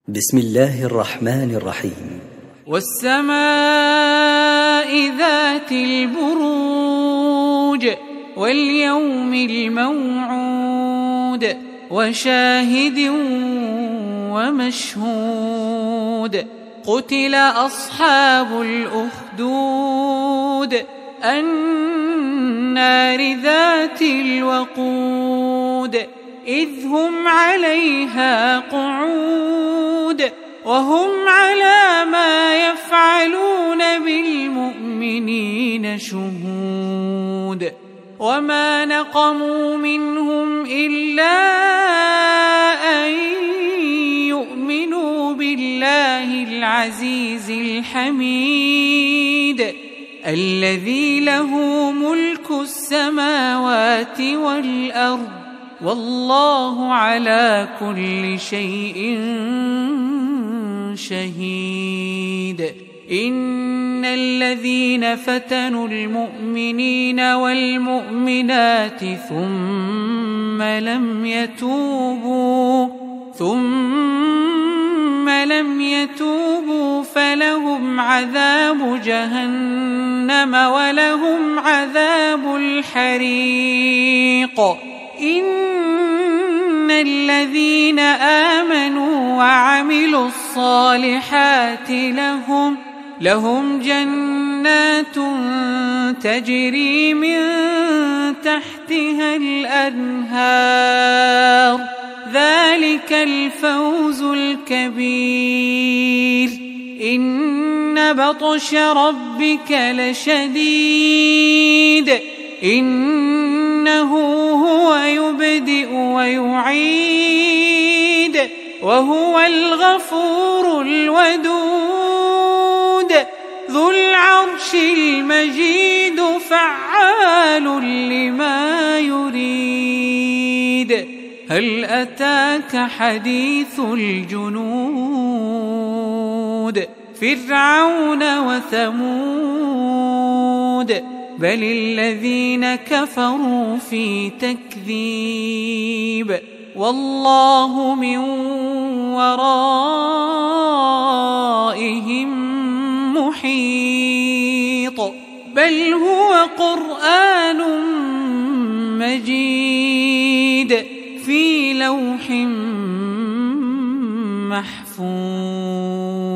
بسم الله الرحمن الرحيم. والسماء ذات البروج واليوم الموعود وشاهد ومشهود قتل أصحاب الأخدود النار ذات الوقود إذ هم عليها قعود وهم على ما يفعلون بالمؤمنين شهود وما نقموا منهم إلا أن يؤمنوا بالله العزيز الحميد الذي له ملك السماوات والأرض والله على كل شيء شهيد. إن الذين فتنوا المؤمنين والمؤمنات ثم لم يتوبوا فلهم عذاب جهنم ولهم عذاب الحريق. إن الذين آمنوا وعملوا الصالحات لهم جنات تجري من تحتها الأنهار ذلك الفوز الكبير. إن بطش ربك لشديد إنه هو يبدئ ويعيد وهو الغفور الودود ذو العرش المجيد فعال لما يريد. هل أتاك حديث الجنود فرعون وثمود بل الذين كفروا في تكذيب والله من ورائهم محيط بل هو قرآن مجيد في لوح محفوظ.